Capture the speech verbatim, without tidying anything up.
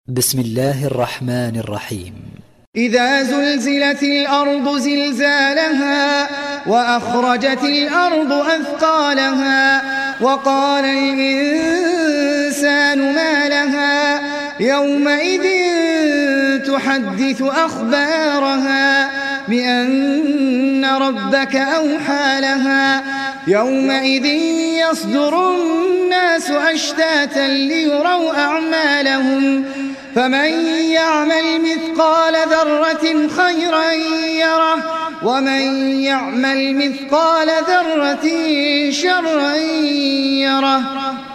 بسم الله الرحمن الرحيم. إذا زلزلت الأرض زلزالها وأخرجت الأرض أثقالها وقال الإنسان ما لها يومئذ تحدث أخبارها بأن ربك أوحى لها يومئذ يصدر الناس أشتاتا ليروا أعمالهم فمن يعمل مثقال ذرة خيرا يره ومن يعمل مثقال ذرة شرا يره.